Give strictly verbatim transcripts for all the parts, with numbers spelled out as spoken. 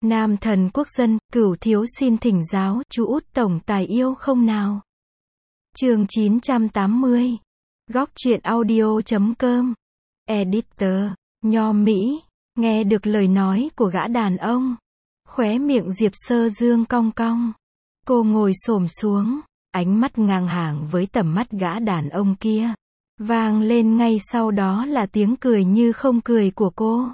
Nam thần quốc dân, cửu thiếu xin thỉnh giáo, chú út tổng tài yêu không nào? Chương chín trăm tám mươi. Góc truyện audio chấm com. Editor, Nho Mỹ, nghe được lời nói của gã đàn ông. Khóe miệng Diệp Sơ Dương cong cong. Cô ngồi xổm xuống, ánh mắt ngang hàng với tầm mắt gã đàn ông kia. Vang lên ngay sau đó là tiếng cười như không cười của cô.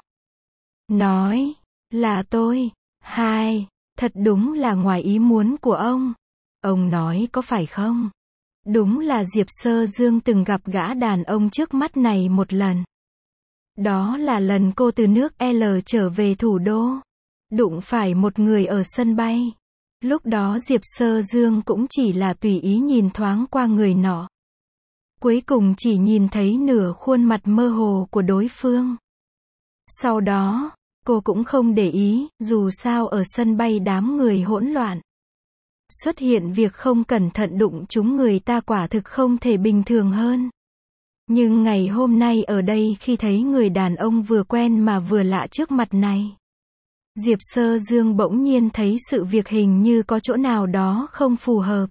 Nói, là tôi. Hai, thật đúng là ngoài ý muốn của ông. Ông nói có phải không? Đúng là Diệp Sơ Dương từng gặp gã đàn ông trước mắt này một lần. Đó là lần cô từ nước L trở về thủ đô. Đụng phải một người ở sân bay. Lúc đó Diệp Sơ Dương cũng chỉ là tùy ý nhìn thoáng qua người nọ. Cuối cùng chỉ nhìn thấy nửa khuôn mặt mơ hồ của đối phương. Sau đó, cô cũng không để ý, dù sao ở sân bay đám người hỗn loạn. Xuất hiện việc không cẩn thận đụng trúng người ta quả thực không thể bình thường hơn. Nhưng ngày hôm nay ở đây khi thấy người đàn ông vừa quen mà vừa lạ trước mặt này, Diệp Sơ Dương bỗng nhiên thấy sự việc hình như có chỗ nào đó không phù hợp.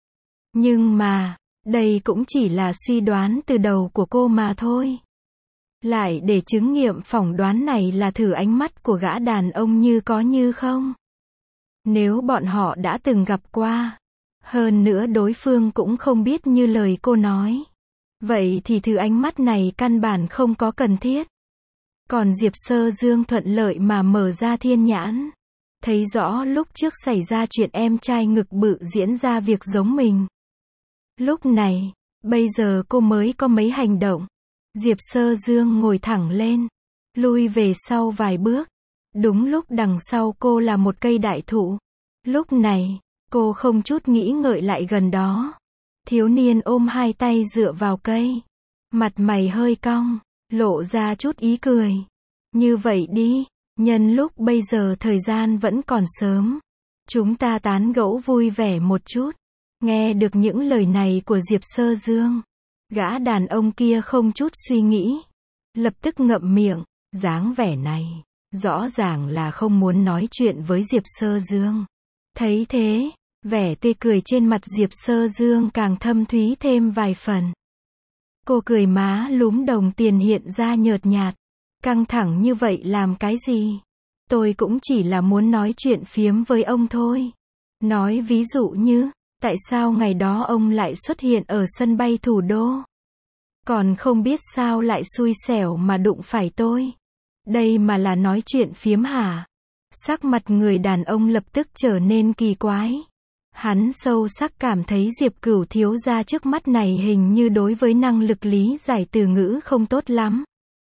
Nhưng mà, đây cũng chỉ là suy đoán từ đầu của cô mà thôi. Lại để chứng nghiệm phỏng đoán này là thử ánh mắt của gã đàn ông như có như không. Nếu bọn họ đã từng gặp qua, hơn nữa đối phương cũng không biết như lời cô nói, vậy thì thử ánh mắt này căn bản không có cần thiết. Còn Diệp Sơ Dương thuận lợi mà mở ra thiên nhãn, thấy rõ lúc trước xảy ra chuyện em trai ngực bự diễn ra việc giống mình. Lúc này, bây giờ cô mới có mấy hành động. Diệp Sơ Dương ngồi thẳng lên, lui về sau vài bước. Đúng lúc đằng sau cô là một cây đại thụ. Lúc này, cô không chút nghĩ ngợi lại gần đó. Thiếu niên ôm hai tay dựa vào cây. Mặt mày hơi cong, lộ ra chút ý cười. Như vậy đi, nhân lúc bây giờ thời gian vẫn còn sớm, chúng ta tán gẫu vui vẻ một chút. Nghe được những lời này của Diệp Sơ Dương, gã đàn ông kia không chút suy nghĩ, lập tức ngậm miệng. Dáng vẻ này, rõ ràng là không muốn nói chuyện với Diệp Sơ Dương. Thấy thế, vẻ tươi cười trên mặt Diệp Sơ Dương càng thâm thúy thêm vài phần. Cô cười má lúm đồng tiền hiện ra nhợt nhạt. Căng thẳng như vậy làm cái gì? Tôi cũng chỉ là muốn nói chuyện phiếm với ông thôi. Nói ví dụ như, tại sao ngày đó ông lại xuất hiện ở sân bay thủ đô? Còn không biết sao lại xui xẻo mà đụng phải tôi. Đây mà là nói chuyện phiếm hả? Sắc mặt người đàn ông lập tức trở nên kỳ quái. Hắn sâu sắc cảm thấy Diệp Cửu thiếu gia trước mắt này hình như đối với năng lực lý giải từ ngữ không tốt lắm.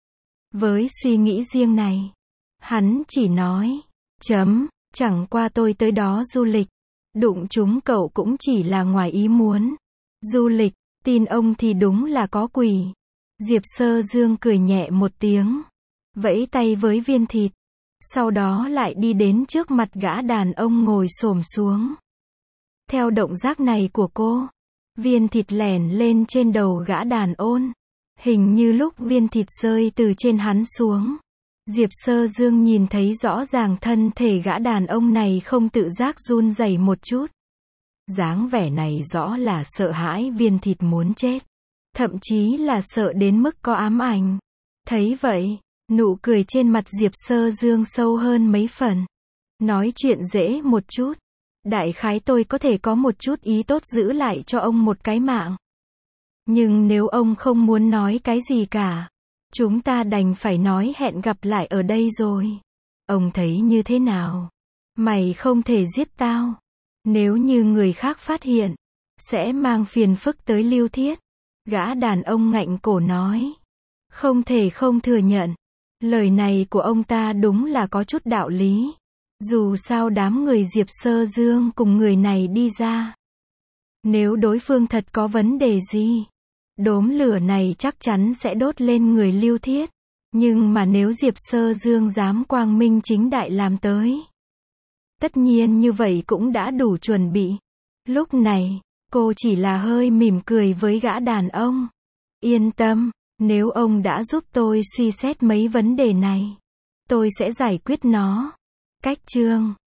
Với suy nghĩ riêng này, hắn chỉ nói, chấm, chẳng qua tôi tới đó du lịch. Đụng chúng cậu cũng chỉ là ngoài ý muốn. Du lịch, tin ông thì đúng là có quỷ. Diệp Sơ Dương cười nhẹ một tiếng, vẫy tay với viên thịt. Sau đó lại đi đến trước mặt gã đàn ông ngồi xổm xuống. Theo động tác này của cô, viên thịt lẻn lên trên đầu gã đàn ôn. Hình như lúc viên thịt rơi từ trên hắn xuống, Diệp Sơ Dương nhìn thấy rõ ràng thân thể gã đàn ông này không tự giác run rẩy một chút. Dáng vẻ này rõ là sợ hãi viên thịt muốn chết. Thậm chí là sợ đến mức có ám ảnh. Thấy vậy, nụ cười trên mặt Diệp Sơ Dương sâu hơn mấy phần. Nói chuyện dễ một chút. Đại khái tôi có thể có một chút ý tốt giữ lại cho ông một cái mạng. Nhưng nếu ông không muốn nói cái gì cả, chúng ta đành phải nói hẹn gặp lại ở đây rồi. Ông thấy như thế nào? Mày không thể giết tao. Nếu như người khác phát hiện, sẽ mang phiền phức tới Lưu Thiết. Gã đàn ông ngạnh cổ nói. Không thể không thừa nhận. Lời này của ông ta đúng là có chút đạo lý. Dù sao đám người Diệp Sơ Dương cùng người này đi ra. Nếu đối phương thật có vấn đề gì, đốm lửa này chắc chắn sẽ đốt lên người Lưu Thiết. Nhưng mà nếu Diệp Sơ Dương dám quang minh chính đại làm tới, tất nhiên như vậy cũng đã đủ chuẩn bị. Lúc này, cô chỉ là hơi mỉm cười với gã đàn ông. Yên tâm, nếu ông đã giúp tôi suy xét mấy vấn đề này, tôi sẽ giải quyết nó. Cách chương